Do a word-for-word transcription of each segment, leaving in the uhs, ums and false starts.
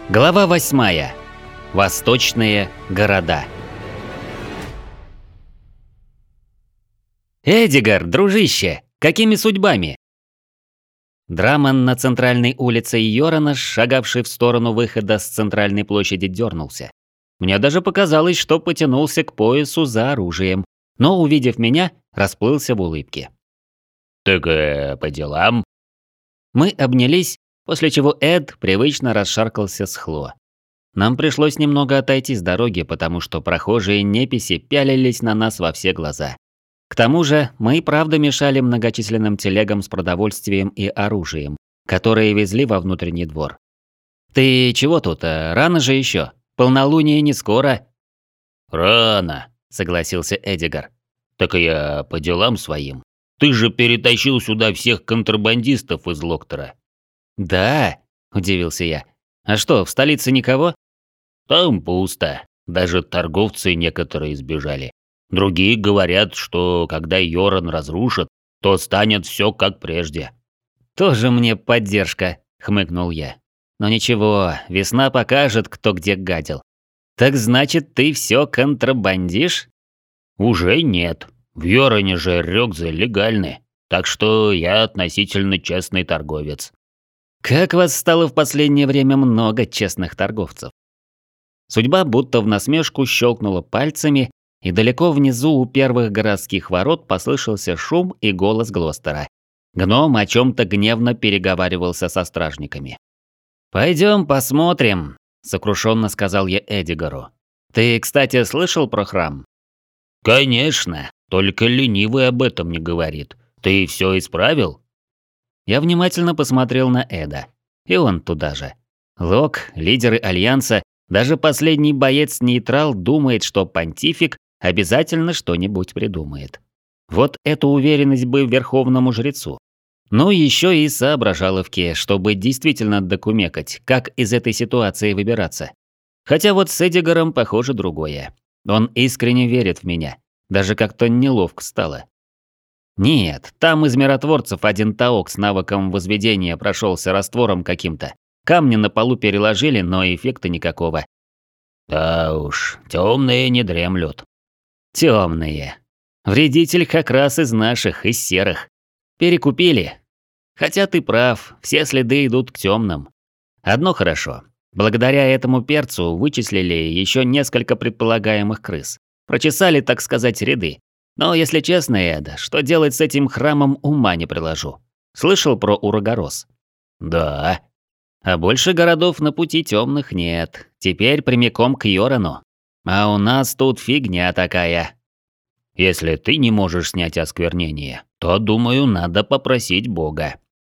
Глава восьмая. Восточные города. «Эдигар, дружище, какими судьбами?» Драман на центральной улице Йорона, шагавший в сторону выхода с центральной площади, дернулся. Мне даже показалось, что потянулся к поясу за оружием, но, увидев меня, расплылся в улыбке. «Так э, по делам?» Мы обнялись, после чего Эд привычно расшаркался с Хло. Нам пришлось немного отойти с дороги, потому что прохожие неписи пялились на нас во все глаза. К тому же мы и правда мешали многочисленным телегам с продовольствием и оружием, которые везли во внутренний двор. «Ты чего тут? Рано же еще. Полнолуние не скоро». «Рано», — согласился Эдигар. «Так я по делам своим. Ты же перетащил сюда всех контрабандистов из Локтора». «Да?» – удивился я. «А что, в столице никого?» «Там пусто. Даже торговцы некоторые сбежали. Другие говорят, что когда Йорон разрушат, то станет все как прежде». «Тоже мне поддержка», – хмыкнул я. «Но ничего, весна покажет, кто где гадил. Так значит, ты все контрабандишь?» «Уже нет. В Йороне же рёкзы легальны. Так что я относительно честный торговец». «Как вас стало в последнее время много честных торговцев?» Судьба будто в насмешку щелкнула пальцами, и далеко внизу у первых городских ворот послышался шум и голос Глостера. Гном о чем-то гневно переговаривался со стражниками. «Пойдем посмотрим», – сокрушенно сказал я Эдигару. «Ты, кстати, слышал про храм?» «Конечно, только ленивый об этом не говорит. Ты все исправил?» Я внимательно посмотрел на Эда. И он туда же. Лок, лидеры Альянса, даже последний боец-нейтрал думает, что понтифик обязательно что-нибудь придумает. Вот эту уверенность бы верховному жрецу. Ну еще и соображаловки, чтобы действительно докумекать, как из этой ситуации выбираться. Хотя вот с Эдигаром похоже другое. Он искренне верит в меня. Даже как-то неловко стало. Нет, там из миротворцев один таок с навыком возведения прошелся раствором каким-то. Камни на полу переложили, но эффекта никакого. Да уж, темные не дремлют. Темные. Вредитель как раз из наших, из серых. Перекупили. Хотя ты прав, все следы идут к темным. Одно хорошо. Благодаря этому перцу вычислили еще несколько предполагаемых крыс. Прочесали, так сказать, ряды. Но, если честно, Эд, что делать с этим храмом, ума не приложу. Слышал про Урагорос? Да. А больше городов на пути темных нет. Теперь прямиком к Йорану. А у нас тут фигня такая. Если ты не можешь снять осквернение, то, думаю, надо попросить Бога.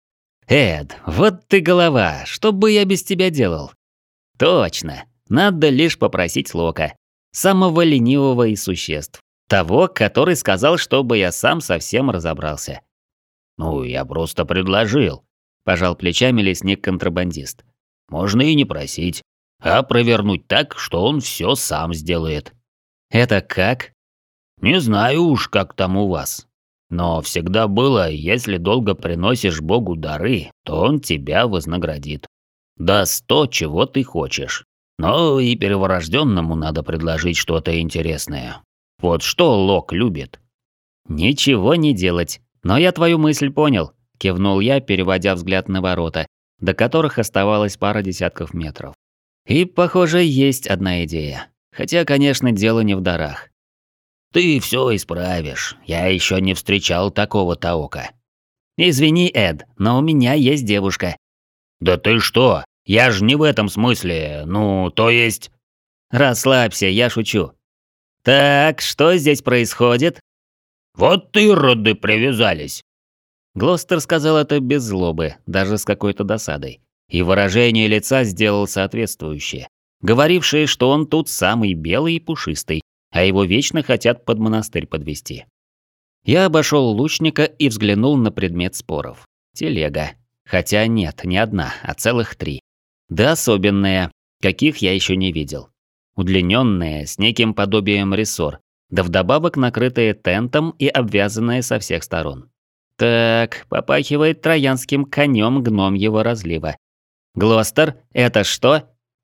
Эд, вот ты голова, что бы я без тебя делал? Точно. Надо лишь попросить Лока. Самого ленивого из существ. Того, который сказал, чтобы я сам совсем разобрался. «Ну, я просто предложил», – пожал плечами лесник-контрабандист. «Можно и не просить, а провернуть так, что он все сам сделает». «Это как?» «Не знаю уж, как там у вас. Но всегда было, если долго приносишь Богу дары, то он тебя вознаградит. Даст то, чего ты хочешь. Но и перворожденному надо предложить что-то интересное. Вот что Лок любит». «Ничего не делать. Но я твою мысль понял», – кивнул я, переводя взгляд на ворота, до которых оставалось пара десятков метров. И, похоже, есть одна идея. Хотя, конечно, дело не в дарах. «Ты все исправишь. Я еще не встречал такого таока». «Извини, Эд, но у меня есть девушка». «Да ты что? Я же не в этом смысле. Ну, то есть...» «Расслабься, я шучу». «Так, что здесь происходит?» «Вот ты, роды, привязались». Глостер сказал это без злобы, даже с какой-то досадой. И выражение лица сделал соответствующее, говорившее, что он тут самый белый и пушистый, а его вечно хотят под монастырь подвести. Я обошел лучника и взглянул на предмет споров. Телега. Хотя нет, не одна, а целых три. Да особенная, каких я еще не видел. Удлиненная, с неким подобием рессор, да вдобавок накрытая тентом и обвязанная со всех сторон. Так, попахивает троянским конем гномьего разлива. «Глостер, это что?»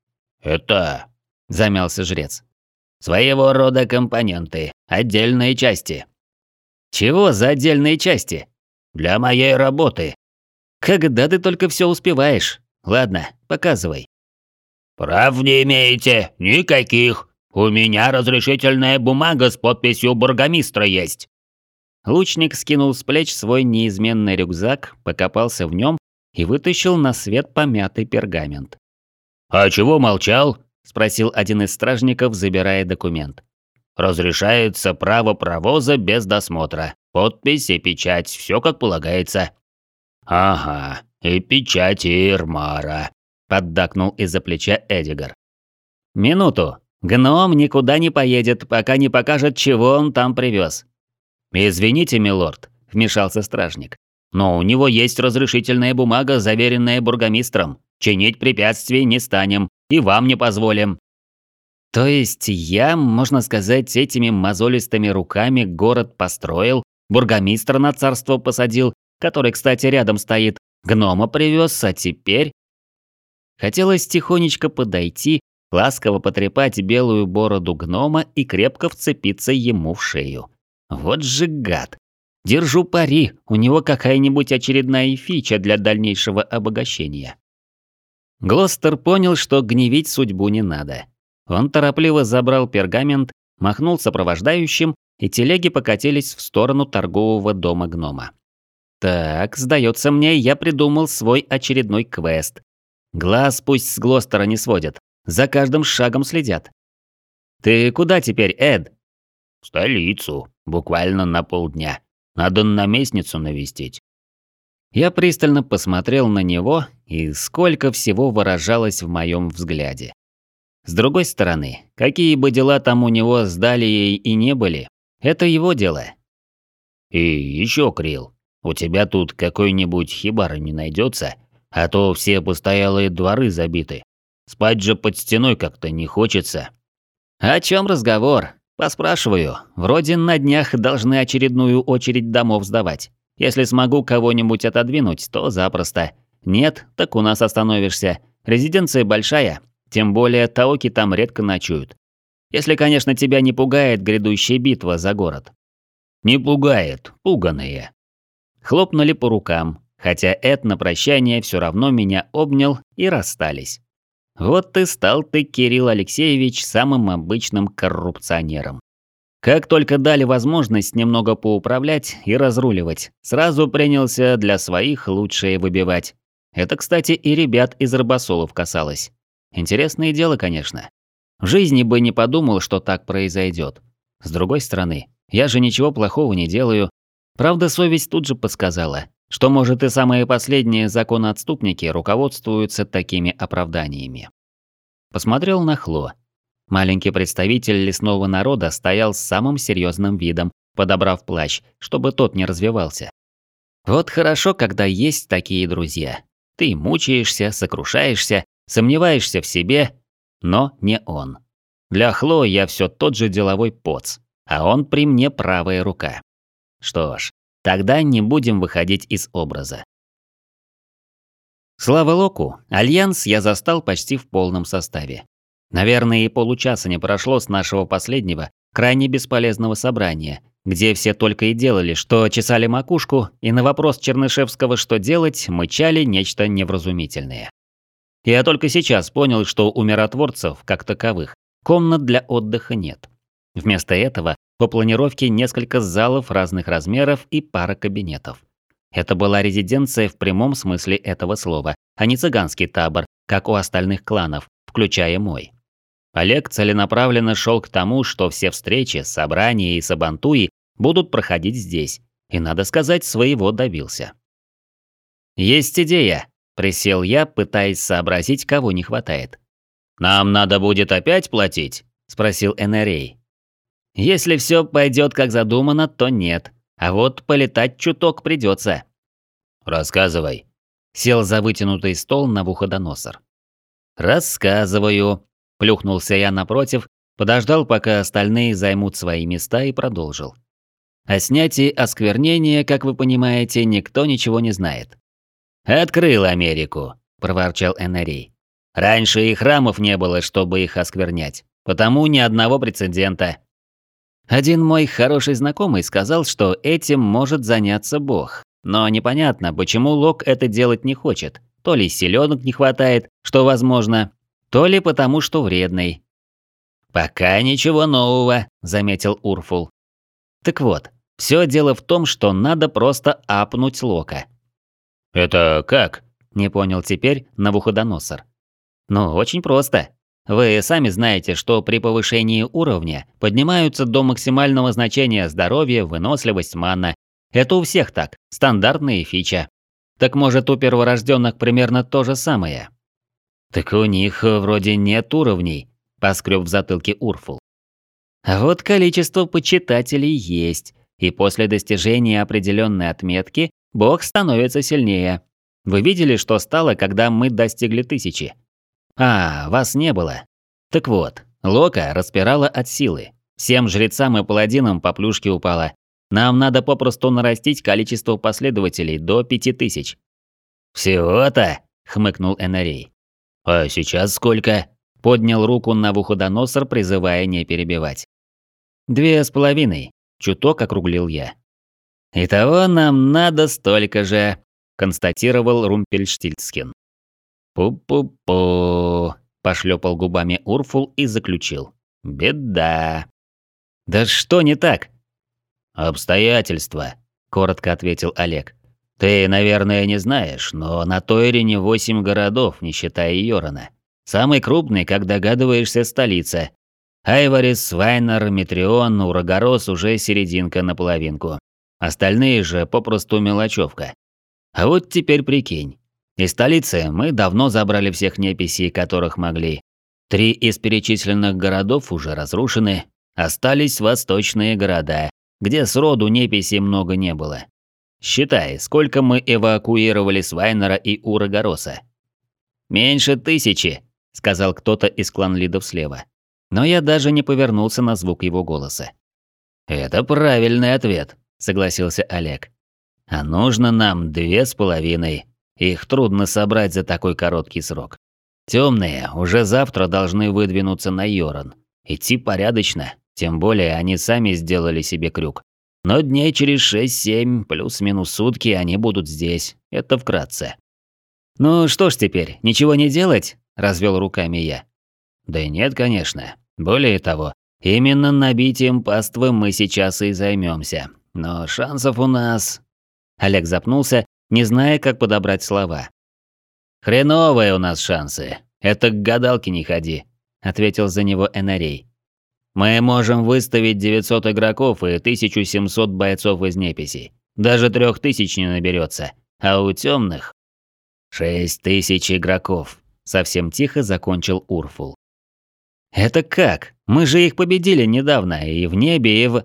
«Это...» – замялся жрец. «Своего рода компоненты, отдельные части». «Чего за отдельные части?» «Для моей работы». «Когда ты только все успеваешь? Ладно, показывай». «Прав не имеете? Никаких. У меня разрешительная бумага с подписью бургомистра есть». Лучник скинул с плеч свой неизменный рюкзак, покопался в нем и вытащил на свет помятый пергамент. «А чего молчал?» – спросил один из стражников, забирая документ. «Разрешается право провоза без досмотра. Подпись и печать, все как полагается». «Ага, и печать Ирмара», – поддакнул из-за плеча Эдигар. «Минуту. Гном никуда не поедет, пока не покажет, чего он там привез». «Извините, милорд», – вмешался стражник. «Но у него есть разрешительная бумага, заверенная бургомистром. Чинить препятствий не станем, и вам не позволим». «То есть я, можно сказать, этими мозолистыми руками город построил, бургомистра на царство посадил, который, кстати, рядом стоит, гнома привез, а теперь...» Хотелось тихонечко подойти, ласково потрепать белую бороду гнома и крепко вцепиться ему в шею. Вот же гад. Держу пари, у него какая-нибудь очередная фича для дальнейшего обогащения. Глостер понял, что гневить судьбу не надо. Он торопливо забрал пергамент, махнул сопровождающим, и телеги покатились в сторону торгового дома гнома. Так, сдается мне, я придумал свой очередной квест. Глаз пусть с Глостера не сводят, за каждым шагом следят. «Ты куда теперь, Эд?» «В столицу, буквально на полдня. Надо наместницу навестить». Я пристально посмотрел на него, и сколько всего выражалось в моем взгляде. С другой стороны, какие бы дела там у него с Далией и не были, это его дело. «И еще, Крил, у тебя тут какой-нибудь хибары не найдется, а то все постоялые дворы забиты. Спать же под стеной как-то не хочется». «О чем разговор? Поспрашиваю. Вроде на днях должны очередную очередь домов сдавать. Если смогу кого-нибудь отодвинуть, то запросто. Нет, так у нас остановишься. Резиденция большая, тем более таоки там редко ночуют. Если, конечно, тебя не пугает грядущая битва за город». «Не пугает, пуганые». Хлопнули по рукам, хотя Эд на прощание все равно меня обнял и расстались. Вот ты стал ты, Кирилл Алексеевич, самым обычным коррупционером. Как только дали возможность немного поуправлять и разруливать, сразу принялся для своих лучшее выбивать. Это, кстати, и ребят из рыбосолов касалось. Интересное дело, конечно. В жизни бы не подумал, что так произойдет. С другой стороны, я же ничего плохого не делаю. Правда, совесть тут же подсказала, что, может, и самые последние законоотступники руководствуются такими оправданиями. Посмотрел на Хло. Маленький представитель лесного народа стоял с самым серьезным видом, подобрав плащ, чтобы тот не развивался. Вот хорошо, когда есть такие друзья. Ты мучаешься, сокрушаешься, сомневаешься в себе, но не он. Для Хло я все тот же деловой поц, а он при мне правая рука. Что ж, тогда не будем выходить из образа. Слава Локу, Альянс я застал почти в полном составе. Наверное, и получаса не прошло с нашего последнего, крайне бесполезного собрания, где все только и делали, что чесали макушку, и на вопрос Чернышевского, что делать, мычали нечто невразумительное. Я только сейчас понял, что у миротворцев, как таковых, комнат для отдыха нет. Вместо этого по планировке несколько залов разных размеров и пара кабинетов. Это была резиденция в прямом смысле этого слова, а не цыганский табор, как у остальных кланов, включая мой. Олег целенаправленно шел к тому, что все встречи, собрания и сабантуи будут проходить здесь, и, надо сказать, своего добился. «Есть идея», – присел я, пытаясь сообразить, кого не хватает. «Нам надо будет опять платить?» – спросил Энерей. «Если все пойдет как задумано, то нет, а вот полетать чуток придется». «Рассказывай», – сел за вытянутый стол Навуходоносор. «Рассказываю», – плюхнулся я напротив, подождал, пока остальные займут свои места, и продолжил. О снятии осквернения, как вы понимаете, никто ничего не знает. «Открыл Америку», – проворчал Энерей. Раньше и храмов не было, чтобы их осквернять. Потому ни одного прецедента. Один мой хороший знакомый сказал, что этим может заняться Бог. Но непонятно, почему Лок это делать не хочет. То ли силёнок не хватает, что возможно, то ли потому, что вредный. «Пока ничего нового», – заметил Урфул. Так вот, все дело в том, что надо просто апнуть Лока. «Это как?» – не понял теперь Навуходоносор. «Ну, очень просто. Вы сами знаете, что при повышении уровня поднимаются до максимального значения здоровье, выносливость, мана. Это у всех так, стандартная фича. Так может, у перворожденных примерно то же самое?» «Так у них вроде нет уровней», – поскреб в затылке Урфул. «А вот количество почитателей есть, и после достижения определенной отметки бог становится сильнее. Вы видели, что стало, когда мы достигли тысячи? А, вас не было. Так вот, Лока распирала от силы. Всем жрецам и паладинам по плюшке упала. Нам надо попросту нарастить количество последователей до пяти тысяч». «Всего-то?» – хмыкнул Энарей. «А сейчас сколько?» – поднял руку Навуходоносор, призывая не перебивать. «Две с половиной», – чуток округлил я. «Итого нам надо столько же», – констатировал Румпельштильцхен. «Пу-пу-пу», – пошлепал губами Урфул и заключил. «Беда». «Да что не так?» «Обстоятельства», – коротко ответил Олег. «Ты, наверное, не знаешь, но на Тойрине восемь городов, не считая Йорона. Самый крупный, как догадываешься, столица. Айварис, Вайнер, Метрион, Урагорос уже серединка на половинку. Остальные же попросту мелочевка. А вот теперь прикинь. Из столицы мы давно забрали всех неписей, которых могли. Три из перечисленных городов уже разрушены. Остались восточные города, где сроду неписей много не было. Считай, сколько мы эвакуировали с Вайнера и Урагороса». «Меньше тысячи», – сказал кто-то из кланлидов слева. Но я даже не повернулся на звук его голоса. «Это правильный ответ», – согласился Олег. «А нужно нам две с половиной. Их трудно собрать за такой короткий срок. Темные уже завтра должны выдвинуться на Йорон. Идти порядочно, тем более они сами сделали себе крюк. Но дней через шесть-семь, плюс-минус сутки, они будут здесь. Это вкратце». «Ну что ж теперь, ничего не делать?» – развел руками я. «Да нет, конечно. Более того, именно набитием паствы мы сейчас и займемся. Но шансов у нас...» Олег запнулся, не зная, как подобрать слова. «Хреновые у нас шансы. Это к гадалке не ходи», – ответил за него Энарей. «Мы можем выставить девятьсот игроков и тысячу семьсот бойцов из неписей. Даже трех тысяч не наберется. А у темных шесть тысяч игроков», – совсем тихо закончил Урфул. «Это как? Мы же их победили недавно и в небе, и в...»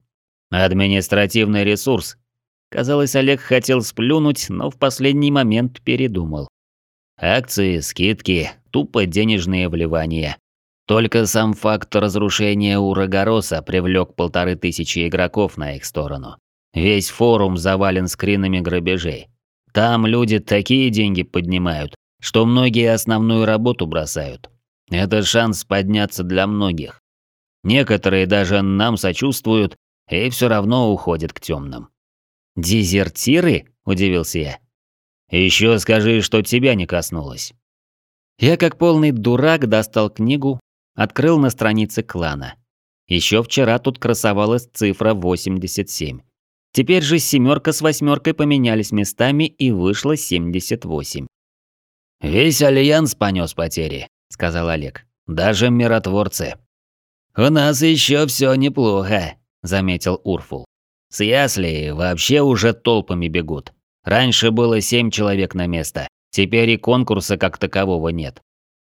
«Административный ресурс». Казалось, Олег хотел сплюнуть, но в последний момент передумал. «Акции, скидки, тупо денежные вливания. Только сам факт разрушения Урагороса привлек полторы тысячи игроков на их сторону. Весь форум завален скринами грабежей. Там люди такие деньги поднимают, что многие основную работу бросают. Это шанс подняться для многих. Некоторые даже нам сочувствуют и все равно уходят к темным». «Дезертиры?» – удивился я. «Еще скажи, что тебя не коснулось». Я как полный дурак достал книгу, открыл на странице клана. Еще вчера тут красовалась цифра восемьдесят семь. Теперь же семерка с восьмеркой поменялись местами и вышло семьдесят восемь. «Весь альянс понес потери», – сказал Олег. «Даже миротворцы». «У нас еще все неплохо», – заметил Урфул. «С ясли вообще уже толпами бегут. Раньше было семь человек на место, теперь и конкурса как такового нет».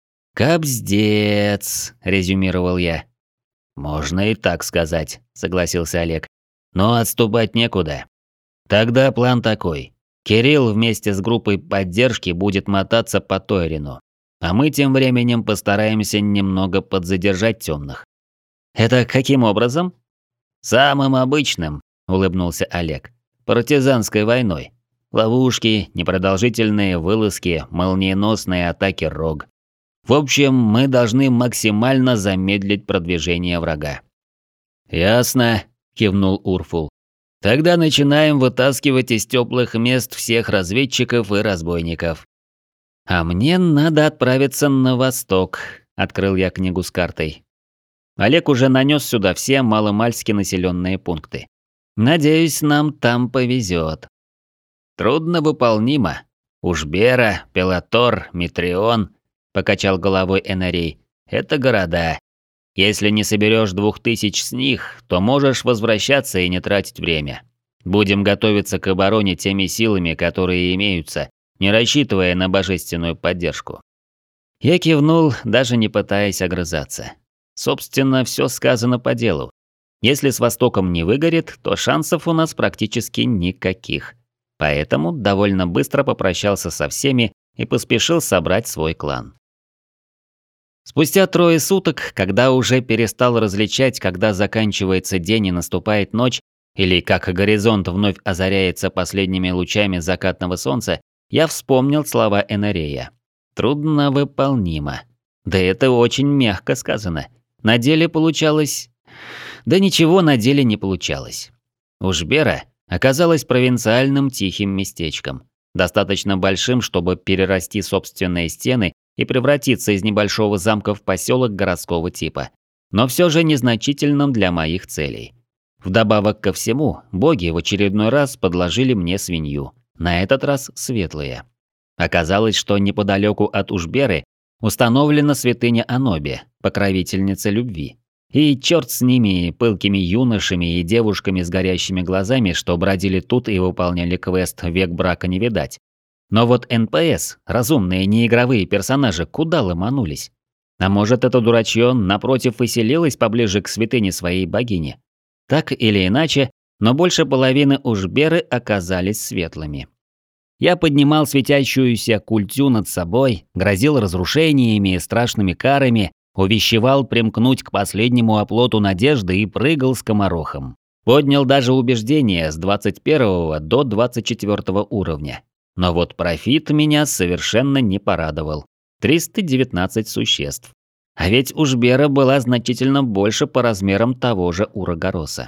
«Капздец», – резюмировал я. «Можно и так сказать», – согласился Олег. «Но отступать некуда. Тогда план такой. Кирилл вместе с группой поддержки будет мотаться по Тойрину, а мы тем временем постараемся немного подзадержать темных». «Это каким образом?» «Самым обычным», – улыбнулся Олег. «Партизанской войной. Ловушки, непродолжительные вылазки, молниеносные атаки рог. В общем, мы должны максимально замедлить продвижение врага». «Ясно», – кивнул Урфул. «Тогда начинаем вытаскивать из теплых мест всех разведчиков и разбойников». «А мне надо отправиться на восток», – открыл я книгу с картой. Олег уже нанес сюда все маломальски населенные пункты. Надеюсь, нам там повезет. «Трудновыполнимо. Ушбера, Пелатор, Митрион», – покачал головой Энарей. «Это города. Если не соберешь двух тысяч с них, то можешь возвращаться и не тратить время. Будем готовиться к обороне теми силами, которые имеются, не рассчитывая на божественную поддержку». Я кивнул, даже не пытаясь огрызаться. Собственно, все сказано по делу. Если с Востоком не выгорит, то шансов у нас практически никаких. Поэтому довольно быстро попрощался со всеми и поспешил собрать свой клан. Спустя трое суток, когда уже перестал различать, когда заканчивается день и наступает ночь, или как горизонт вновь озаряется последними лучами закатного солнца, я вспомнил слова Энарея. Трудновыполнимо. Да это очень мягко сказано. На деле получалось... Да ничего на деле не получалось. Ушбера оказалась провинциальным тихим местечком, достаточно большим, чтобы перерасти собственные стены и превратиться из небольшого замка в поселок городского типа, но все же незначительным для моих целей. Вдобавок ко всему, боги в очередной раз подложили мне свинью, на этот раз светлые. Оказалось, что неподалеку от Ушберы установлена святыня Аноби, покровительница любви. И черт с ними, пылкими юношами и девушками с горящими глазами, что бродили тут и выполняли квест «Век брака не видать». Но вот эн пэ эс, разумные неигровые персонажи, куда ломанулись? А может, это дурачье, напротив, и селилось поближе к святыне своей богини? Так или иначе, но больше половины Ушберы оказались светлыми. Я поднимал светящуюся культю над собой, грозил разрушениями и страшными карами, увещевал примкнуть к последнему оплоту надежды и прыгал скоморохом. Поднял даже убеждение с двадцать первого до двадцать четвёртого уровня. Но вот профит меня совершенно не порадовал. триста девятнадцать существ. А ведь Ушбера была значительно больше по размерам того же Урагороса.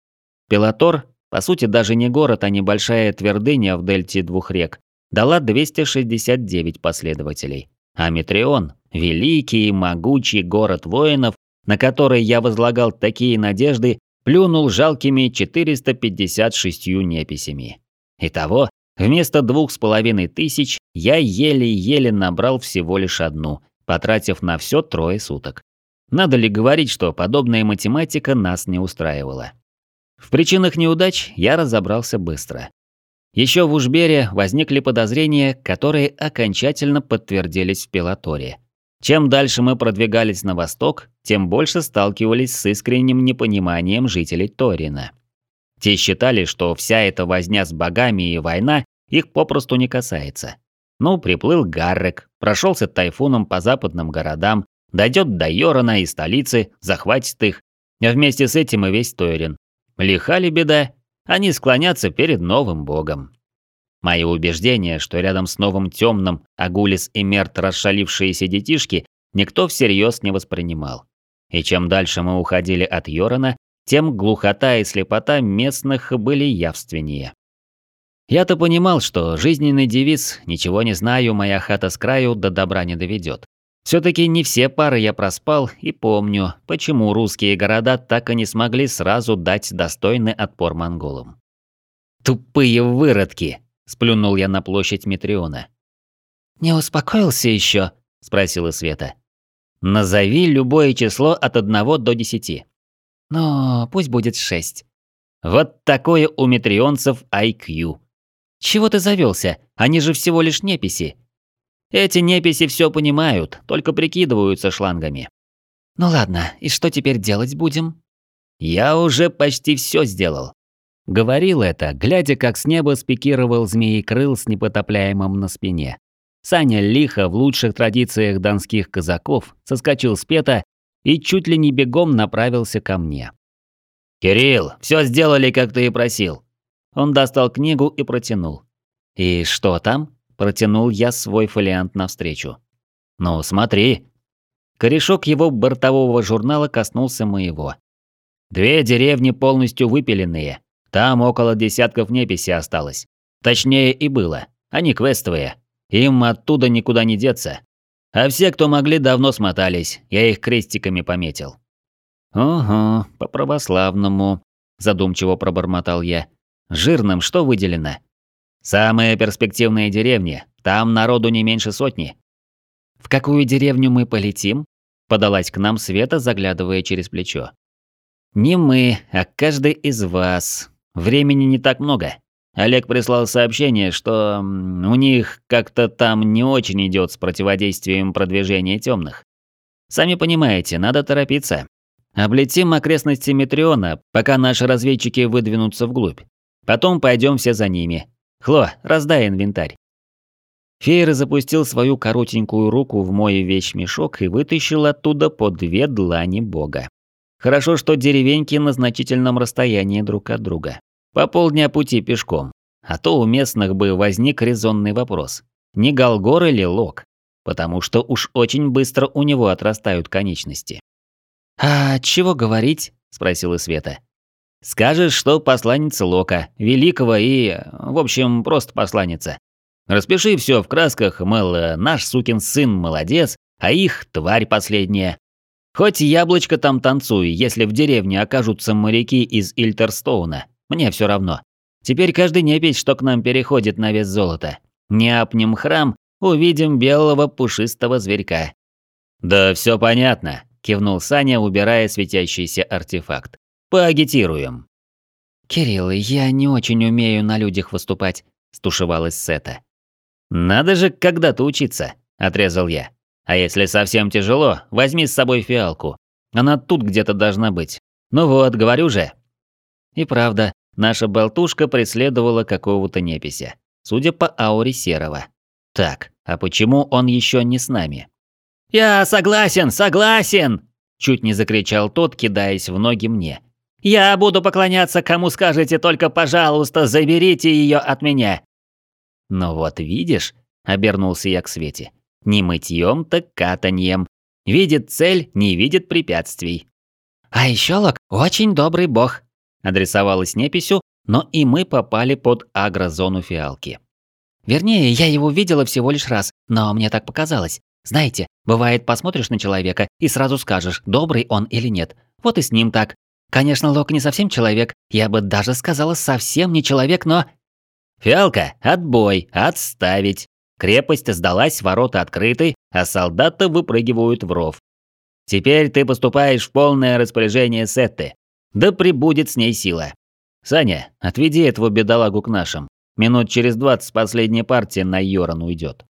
Пелатор, по сути даже не город, а небольшая твердыня в дельте двух рек, дала двести шестьдесят девять последователей. А Митрион, великий и могучий город воинов, на который я возлагал такие надежды, плюнул жалкими четырьмя пятьдесят шестью неписями. Итого, вместо двух с половиной тысяч я еле-еле набрал всего лишь одну, потратив на все трое суток. Надо ли говорить, что подобная математика нас не устраивала? В причинах неудач я разобрался быстро. Еще в Ушбере возникли подозрения, которые окончательно подтвердились в Пелаторе. Чем дальше мы продвигались на восток, тем больше сталкивались с искренним непониманием жителей Торина. Те считали, что вся эта возня с богами и война их попросту не касается. Ну, приплыл Гаррек, прошелся тайфуном по западным городам, дойдет до Йорона и столицы, захватит их, а вместе с этим и весь Торин. Лиха ли беда? Они склонятся перед новым богом. Мои убеждения, что рядом с новым темным Агулис и Мерт расшалившиеся детишки, никто всерьез не воспринимал. И чем дальше мы уходили от Йорона, тем глухота и слепота местных были явственнее. Я-то понимал, что жизненный девиз «ничего не знаю, моя хата с краю до добра не доведет». Все-таки не все пары я проспал и помню, почему русские города так и не смогли сразу дать достойный отпор монголам. «Тупые выродки!» – сплюнул я на площадь Митриона. «Не успокоился еще?» – спросила Света. «Назови любое число от одного до десяти». «Ну, пусть будет шесть». Вот такое у митрионцев ай кью. «Чего ты завелся? Они же всего лишь неписи». Эти неписи все понимают, только прикидываются шлангами. «Ну ладно, и что теперь делать будем?» «Я уже почти все сделал». Говорил это, глядя, как с неба спикировал змеекрыл с непотопляемым на спине. Саня лихо, в лучших традициях донских казаков, соскочил с пета и чуть ли не бегом направился ко мне. «Кирилл, все сделали, как ты и просил». Он достал книгу и протянул. «И что там?» Протянул я свой фолиант навстречу. Ну, смотри. Корешок его бортового журнала коснулся моего. Две деревни полностью выпиленные. Там около десятков неписи осталось. Точнее и было. Они квестовые. Им оттуда никуда не деться. А все, кто могли, давно смотались. Я их крестиками пометил. «Ого, по-православному», – задумчиво пробормотал я. «Жирным что выделено?» «Самые перспективные деревни. Там народу не меньше сотни». «В какую деревню мы полетим?» – подалась к нам Света, заглядывая через плечо. «Не мы, а каждый из вас. Времени не так много. Олег прислал сообщение, что у них как-то там не очень идет с противодействием продвижения темных. Сами понимаете, надо торопиться. Облетим окрестности Метриона, пока наши разведчики выдвинутся вглубь. Потом пойдем все за ними. Хло, раздай инвентарь». Фейр запустил свою коротенькую руку в мой вещмешок и вытащил оттуда по две длани бога. Хорошо, что деревеньки на значительном расстоянии друг от друга. По полдня пути пешком. А то у местных бы возник резонный вопрос. Не Голгор или Лок? Потому что уж очень быстро у него отрастают конечности. «А чего говорить?» – спросила Света. «Скажешь, что посланница Лока, великого и... в общем, просто посланница. Распиши все в красках, мол, наш сукин сын молодец, а их тварь последняя. Хоть яблочко там танцуй, если в деревне окажутся моряки из Ильтерстоуна. Мне все равно. Теперь каждый непись, что к нам переходит на вес золота. Не апнем храм, увидим белого пушистого зверька». «Да все понятно», – кивнул Саня, убирая светящийся артефакт. «Поагитируем». «Кирилл, я не очень умею на людях выступать», – стушевалась Сета. «Надо же когда-то учиться», – отрезал я. «А если совсем тяжело, возьми с собой фиалку. Она тут где-то должна быть. Ну вот, говорю же». И правда, наша болтушка преследовала какого-то непися, судя по ауре серого. Так, а почему он еще не с нами? «Я согласен, согласен!» – чуть не закричал тот, кидаясь в ноги мне. «Я буду поклоняться, кому скажете, только, пожалуйста, заберите ее от меня!» «Ну вот видишь», – обернулся я к Свете, – «не мытьем, так катаньем. Видит цель, не видит препятствий». «А еще Лок очень добрый бог», – адресовалась неписью, но и мы попали под агрозону фиалки. «Вернее, я его видела всего лишь раз, но мне так показалось. Знаете, бывает, посмотришь на человека и сразу скажешь, добрый он или нет. Вот и с ним так. Конечно, Лок не совсем человек, я бы даже сказала, совсем не человек, но...» «Фиалка, отбой, отставить. Крепость сдалась, ворота открыты, а солдаты выпрыгивают в ров. Теперь ты поступаешь в полное распоряжение Сетты. Да пребудет с ней сила. Саня, отведи этого бедолагу к нашим. Минут через двадцать последняя партия на Йоран уйдет».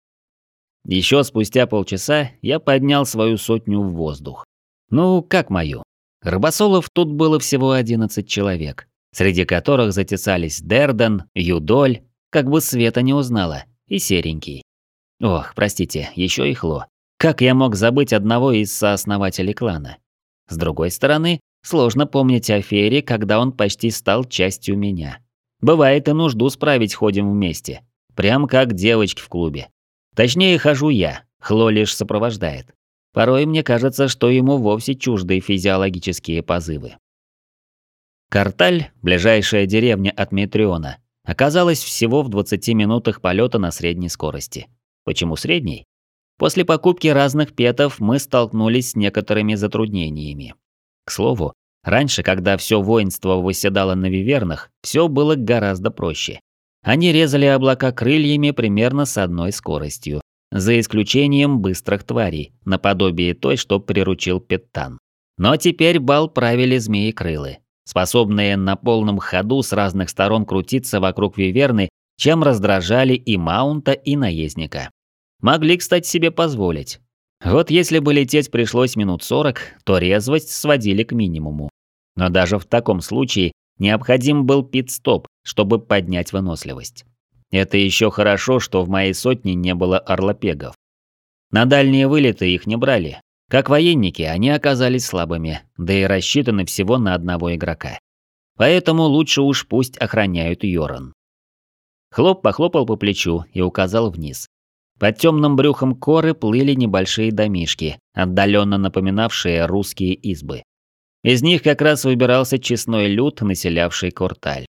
Еще спустя полчаса я поднял свою сотню в воздух. Ну, как мою. Рыбосолов тут было всего одиннадцать человек, среди которых затесались Дердан, Юдоль, как бы Света не узнала, и Серенький. Ох, простите, еще и Хло. Как я мог забыть одного из сооснователей клана? С другой стороны, сложно помнить о Фере, когда он почти стал частью меня. Бывает и нужду справить ходим вместе. Прям как девочки в клубе. Точнее, хожу я, Хло лишь сопровождает. Порой мне кажется, что ему вовсе чужды физиологические позывы. Карталь, ближайшая деревня от Метриона, оказалась всего в двадцати минутах полета на средней скорости. Почему средней? После покупки разных петов мы столкнулись с некоторыми затруднениями. К слову, раньше, когда все воинство восседало на вивернах, все было гораздо проще. Они резали облака крыльями примерно с одной скоростью, за исключением быстрых тварей, наподобие той, что приручил Петтан. Но теперь бал правили змеи-крылы, способные на полном ходу с разных сторон крутиться вокруг виверны, чем раздражали и маунта, и наездника. Могли, кстати, себе позволить. Вот если бы лететь пришлось минут сорок, то резвость сводили к минимуму. Но даже в таком случае необходим был пит-стоп, чтобы поднять выносливость. Это еще хорошо, что в моей сотне не было орлопегов. На дальние вылеты их не брали. Как военники, они оказались слабыми, да и рассчитаны всего на одного игрока. Поэтому лучше уж пусть охраняют Йоран. Хлоп похлопал по плечу и указал вниз. Под темным брюхом коры плыли небольшие домишки, отдаленно напоминавшие русские избы. Из них как раз выбирался честной люд, населявший Корталь.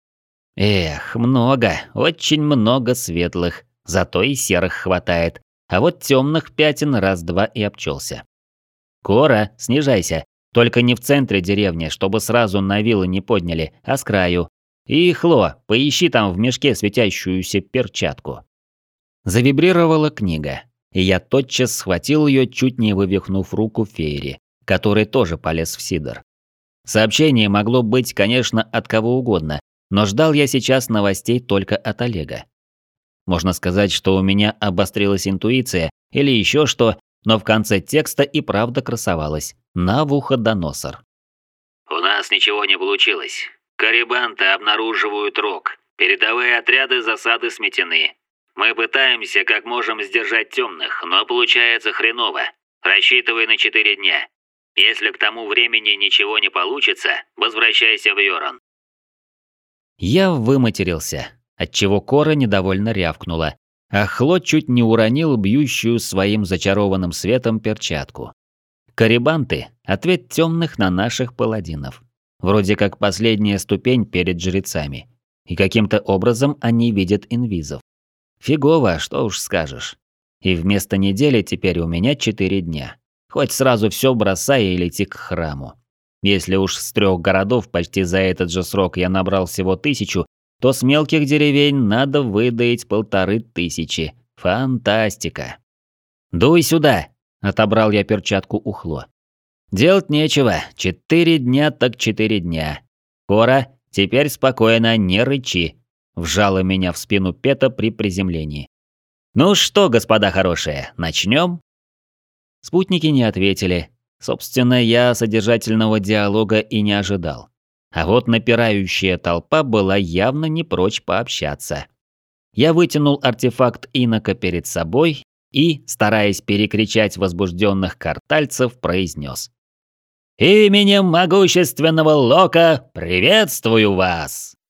Эх, много, очень много светлых, зато и серых хватает, а вот темных пятен раз-два и обчелся. Кора, снижайся, только не в центре деревни, чтобы сразу на вилы не подняли, а с краю. И, Хло, поищи там в мешке светящуюся перчатку. Завибрировала книга, и я тотчас схватил ее, чуть не вывихнув руку Фейри, который тоже полез в Сидор. Сообщение могло быть, конечно, от кого угодно, но ждал я сейчас новостей только от Олега. Можно сказать, что у меня обострилась интуиция или еще что, но в конце текста и правда красовалась «Навуходоносор». «У нас ничего не получилось. Карибанты обнаруживают рог. Передовые отряды засады сметены. Мы пытаемся как можем сдержать темных, но получается хреново. Рассчитывай на четыре дня. Если к тому времени ничего не получится, возвращайся в Йоран». Я выматерился, отчего Кора недовольно рявкнула, а Хло чуть не уронил бьющую своим зачарованным светом перчатку. Карибанты – ответ темных на наших паладинов. Вроде как последняя ступень перед жрецами. И каким-то образом они видят инвизов. Фигово, что уж скажешь. И вместо недели теперь у меня четыре дня. Хоть сразу все бросай и лети к храму. Если уж с трех городов почти за этот же срок я набрал всего тысячу, то с мелких деревень надо выдаить полторы тысячи. Фантастика. «Дуй сюда!» – отобрал я перчатку у Хло. «Делать нечего. Четыре дня так четыре дня. Кора, теперь спокойно, не рычи», – вжала меня в спину Пета при приземлении. «Ну что, господа хорошие, начнем?» Спутники не ответили. Собственно, я содержательного диалога и не ожидал. А вот напирающая толпа была явно не прочь пообщаться. Я вытянул артефакт инока перед собой и, стараясь перекричать возбужденных картальцев, произнес: «Именем могущественного Лока приветствую вас!»